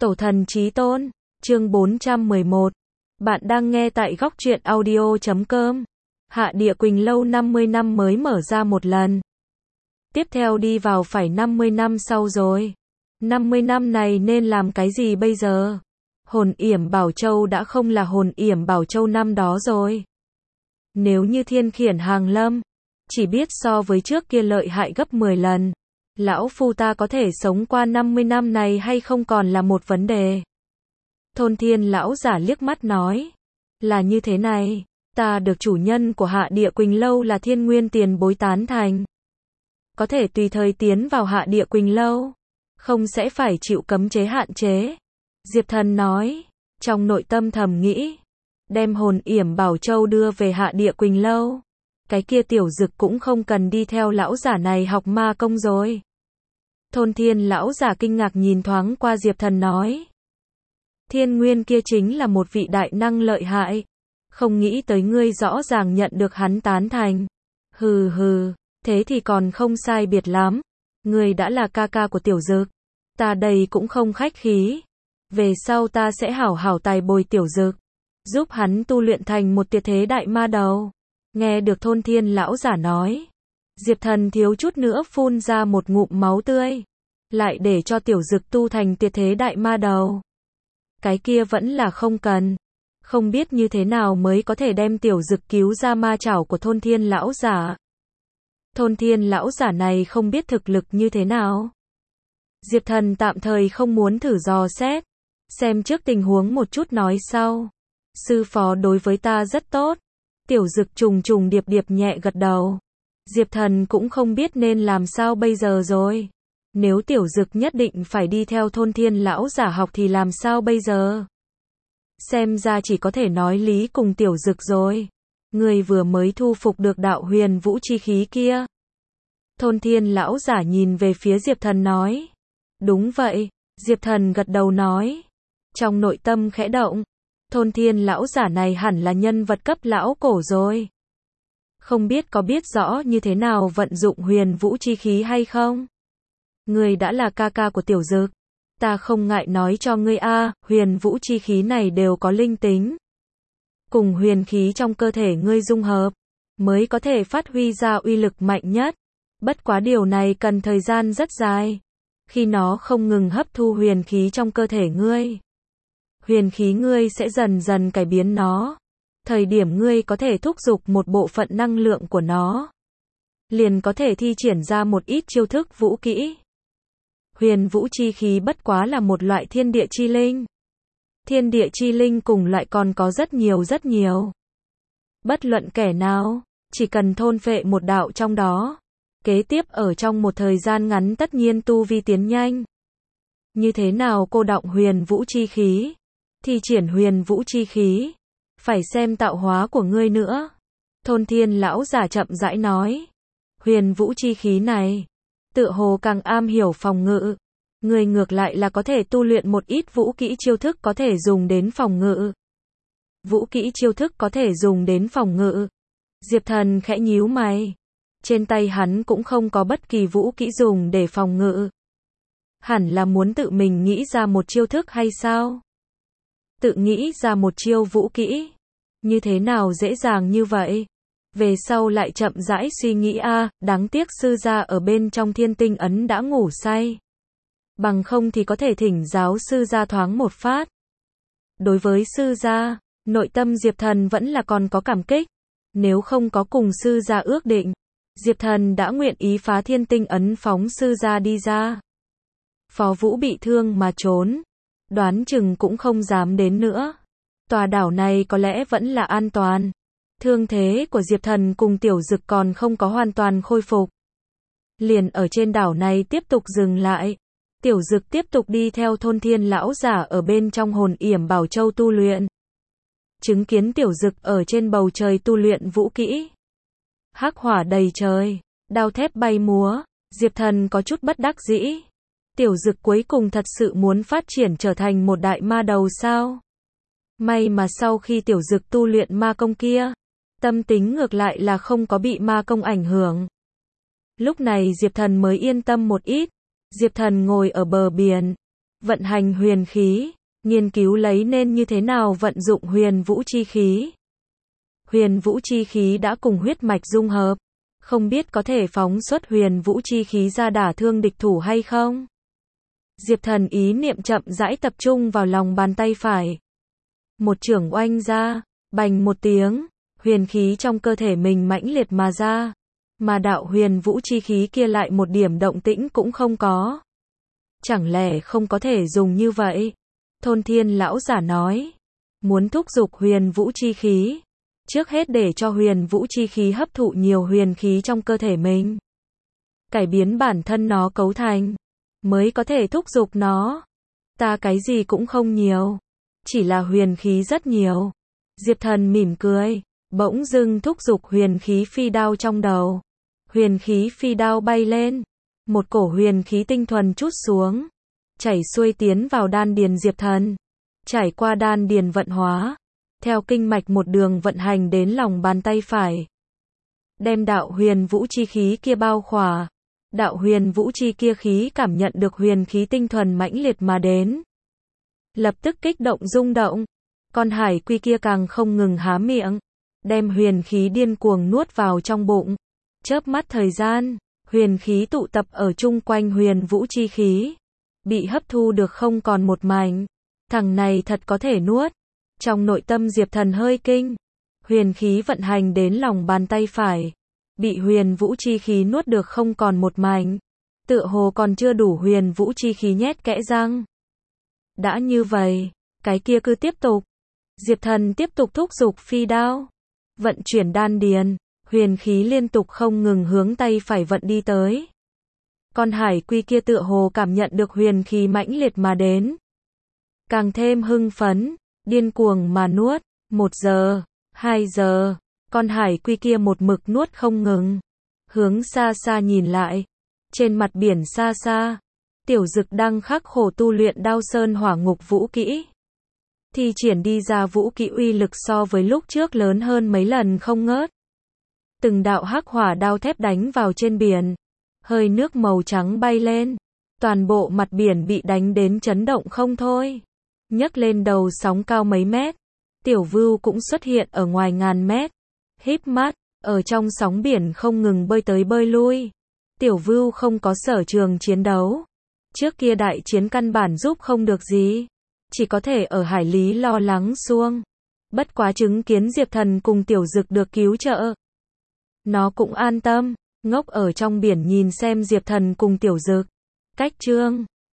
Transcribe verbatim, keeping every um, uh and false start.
Tổ thần chí tôn, chương bốn trăm mười một. Bạn đang nghe tại góc truyện audio chấm com. Hạ Địa Quỳnh Lâu năm mươi năm mới mở ra một lần. Tiếp theo đi vào phải năm mươi năm sau rồi. năm mươi năm này nên làm cái gì bây giờ? Hồn Yểm Bảo Châu đã không là Hồn Yểm Bảo Châu năm đó rồi. Nếu như Thiên Khiển Hàng Lâm, chỉ biết so với trước kia lợi hại gấp mười lần. Lão phu ta có thể sống qua năm mươi năm này hay không còn là một vấn đề. Thôn Thiên lão giả liếc mắt nói. Là như thế này, ta được chủ nhân của Hạ Địa Quỳnh Lâu là Thiên Nguyên tiền bối tán thành. Có thể tùy thời tiến vào Hạ Địa Quỳnh Lâu, không sẽ phải chịu cấm chế hạn chế. Diệp Thần nói, trong nội tâm thầm nghĩ, đem Hồn Yểm Bảo Châu đưa về Hạ Địa Quỳnh Lâu. Cái kia tiểu dực cũng không cần đi theo lão giả này học ma công rồi. Thôn Thiên lão giả kinh ngạc nhìn thoáng qua Diệp Thần nói. Thiên Nguyên kia chính là một vị đại năng lợi hại. Không nghĩ tới ngươi rõ ràng nhận được hắn tán thành. Hừ hừ, thế thì còn không sai biệt lắm. Ngươi đã là ca ca của tiểu dực. Ta đây cũng không khách khí. Về sau ta sẽ hảo hảo tài bồi tiểu dực, giúp hắn tu luyện thành một tuyệt thế đại ma đầu. Nghe được Thôn Thiên lão giả nói, Diệp Thần thiếu chút nữa phun ra một ngụm máu tươi. Lại để cho tiểu dực tu thành tuyệt thế đại ma đầu. Cái kia vẫn là không cần. Không biết như thế nào mới có thể đem tiểu dực cứu ra ma chảo của Thôn Thiên lão giả. Thôn Thiên lão giả này không biết thực lực như thế nào. Diệp Thần tạm thời không muốn thử dò xét. Xem trước tình huống một chút nói sau. Sư phó đối với ta rất tốt. Tiểu dực trùng trùng điệp điệp nhẹ gật đầu. Diệp Thần cũng không biết nên làm sao bây giờ rồi. Nếu tiểu dực nhất định phải đi theo Thôn Thiên lão giả học thì làm sao bây giờ? Xem ra chỉ có thể nói lý cùng tiểu dực rồi. Người vừa mới thu phục được đạo huyền vũ chi khí kia. Thôn Thiên lão giả nhìn về phía Diệp Thần nói. Đúng vậy, Diệp Thần gật đầu nói. Trong nội tâm khẽ động. Thôn Thiên lão giả này hẳn là nhân vật cấp lão cổ rồi. Không biết có biết rõ như thế nào vận dụng huyền vũ chi khí hay không? Ngươi đã là ca ca của tiểu dực. Ta không ngại nói cho ngươi a, huyền vũ chi khí này đều có linh tính. Cùng huyền khí trong cơ thể ngươi dung hợp, mới có thể phát huy ra uy lực mạnh nhất. Bất quá điều này cần thời gian rất dài. Khi nó không ngừng hấp thu huyền khí trong cơ thể ngươi, huyền khí ngươi sẽ dần dần cải biến nó. Thời điểm ngươi có thể thúc giục một bộ phận năng lượng của nó, liền có thể thi triển ra một ít chiêu thức vũ kỹ. Huyền vũ chi khí bất quá là một loại thiên địa chi linh. Thiên địa chi linh cùng loại còn có rất nhiều rất nhiều. Bất luận kẻ nào, chỉ cần thôn phệ một đạo trong đó, kế tiếp ở trong một thời gian ngắn tất nhiên tu vi tiến nhanh. Như thế nào cô đọng huyền vũ chi khí? Thi triển huyền vũ chi khí, phải xem tạo hóa của ngươi nữa. Thôn Thiên lão giả chậm rãi nói. Huyền vũ chi khí này, tựa hồ càng am hiểu phòng ngự. Người ngược lại là có thể tu luyện một ít vũ kỹ chiêu thức có thể dùng đến phòng ngự. Vũ kỹ chiêu thức có thể dùng đến phòng ngự. Diệp Thần khẽ nhíu mày. Trên tay hắn cũng không có bất kỳ vũ kỹ dùng để phòng ngự. Hẳn là muốn tự mình nghĩ ra một chiêu thức hay sao? Tự nghĩ ra một chiêu vũ kỹ. Như thế nào dễ dàng như vậy? Về sau lại chậm rãi suy nghĩ a, à, đáng tiếc sư gia ở bên trong Thiên Tinh ấn đã ngủ say. Bằng không thì có thể thỉnh giáo sư gia thoáng một phát. Đối với sư gia, nội tâm Diệp Thần vẫn là còn có cảm kích. Nếu không có cùng sư gia ước định, Diệp Thần đã nguyện ý phá Thiên Tinh ấn phóng sư gia đi ra. Phó Vũ bị thương mà trốn, đoán chừng cũng không dám đến nữa. Tòa đảo này có lẽ vẫn là an toàn. Thương thế của Diệp Thần cùng tiểu dực còn không có hoàn toàn khôi phục. Liền ở trên đảo này tiếp tục dừng lại. Tiểu dực tiếp tục đi theo Thôn Thiên lão giả ở bên trong Hồn Yểm Bảo Châu tu luyện. Chứng kiến tiểu dực ở trên bầu trời tu luyện vũ kỹ. Hắc hỏa đầy trời, đao thép bay múa, Diệp Thần có chút bất đắc dĩ. Tiểu dực cuối cùng thật sự muốn phát triển trở thành một đại ma đầu sao? May mà sau khi tiểu dực tu luyện ma công kia, tâm tính ngược lại là không có bị ma công ảnh hưởng. Lúc này Diệp Thần mới yên tâm một ít. Diệp Thần ngồi ở bờ biển, Vận hành huyền khí, nghiên cứu lấy nên như thế nào vận dụng huyền vũ chi khí. Huyền vũ chi khí đã cùng huyết mạch dung hợp, không biết có thể phóng xuất huyền vũ chi khí ra đả thương địch thủ hay không? Diệp Thần ý niệm chậm rãi tập trung vào lòng bàn tay phải. Một chưởng oanh ra, bành một tiếng, huyền khí trong cơ thể mình mãnh liệt mà ra, mà đạo huyền vũ chi khí kia lại một điểm động tĩnh cũng không có. Chẳng lẽ không có thể dùng như vậy? Thôn Thiên lão giả nói, muốn thúc giục huyền vũ chi khí, trước hết để cho huyền vũ chi khí hấp thụ nhiều huyền khí trong cơ thể mình, cải biến bản thân nó cấu thành, mới có thể thúc giục nó. Ta cái gì cũng không nhiều, chỉ là huyền khí rất nhiều. Diệp Thần mỉm cười, bỗng dưng thúc giục huyền khí phi đao trong đầu. Huyền khí phi đao bay lên, một cổ huyền khí tinh thuần trút xuống, chảy xuôi tiến vào đan điền Diệp Thần, trải qua đan điền vận hóa, theo kinh mạch một đường vận hành đến lòng bàn tay phải, đem đạo huyền vũ chi khí kia bao khỏa. Đạo huyền vũ chi kia khí cảm nhận được huyền khí tinh thuần mãnh liệt mà đến, lập tức kích động rung động. Con hải quy kia càng không ngừng há miệng, đem huyền khí điên cuồng nuốt vào trong bụng. Chớp mắt thời gian, huyền khí tụ tập ở chung quanh huyền vũ chi khí, bị hấp thu được không còn một mảnh. Thằng này thật có thể nuốt. Trong nội tâm Diệp Thần hơi kinh, huyền khí vận hành đến lòng bàn tay phải, bị huyền vũ chi khí nuốt được không còn một mảnh, tựa hồ còn chưa đủ huyền vũ chi khí nhét kẽ răng. Đã như vậy, cái kia cứ tiếp tục. Diệp Thần tiếp tục thúc giục phi đao, vận chuyển đan điền, huyền khí liên tục không ngừng hướng tay phải vận đi tới. Con hải quy kia tựa hồ cảm nhận được huyền khí mãnh liệt mà đến, càng thêm hưng phấn, điên cuồng mà nuốt. Một giờ, hai giờ, con hải quy kia một mực nuốt không ngừng. Hướng xa xa nhìn lại, trên mặt biển xa xa, Tiểu Dực đang khắc khổ tu luyện Đao Sơn Hỏa Ngục vũ kỹ. Thi triển đi ra vũ kỹ uy lực so với lúc trước lớn hơn mấy lần không ngớt. Từng đạo hắc hỏa đao thép đánh vào trên biển, hơi nước màu trắng bay lên, toàn bộ mặt biển bị đánh đến chấn động không thôi, nhấc lên đầu sóng cao mấy mét. Tiểu Vưu cũng xuất hiện ở ngoài ngàn mét, híp mắt, ở trong sóng biển không ngừng bơi tới bơi lui. Tiểu Vưu không có sở trường chiến đấu, trước kia đại chiến căn bản giúp không được gì, chỉ có thể ở hải lý lo lắng xuông. Bất quá chứng kiến Diệp Thần cùng Tiểu Dực được cứu trợ, nó cũng an tâm, ngốc ở trong biển nhìn xem Diệp Thần cùng Tiểu Dực. Cách chương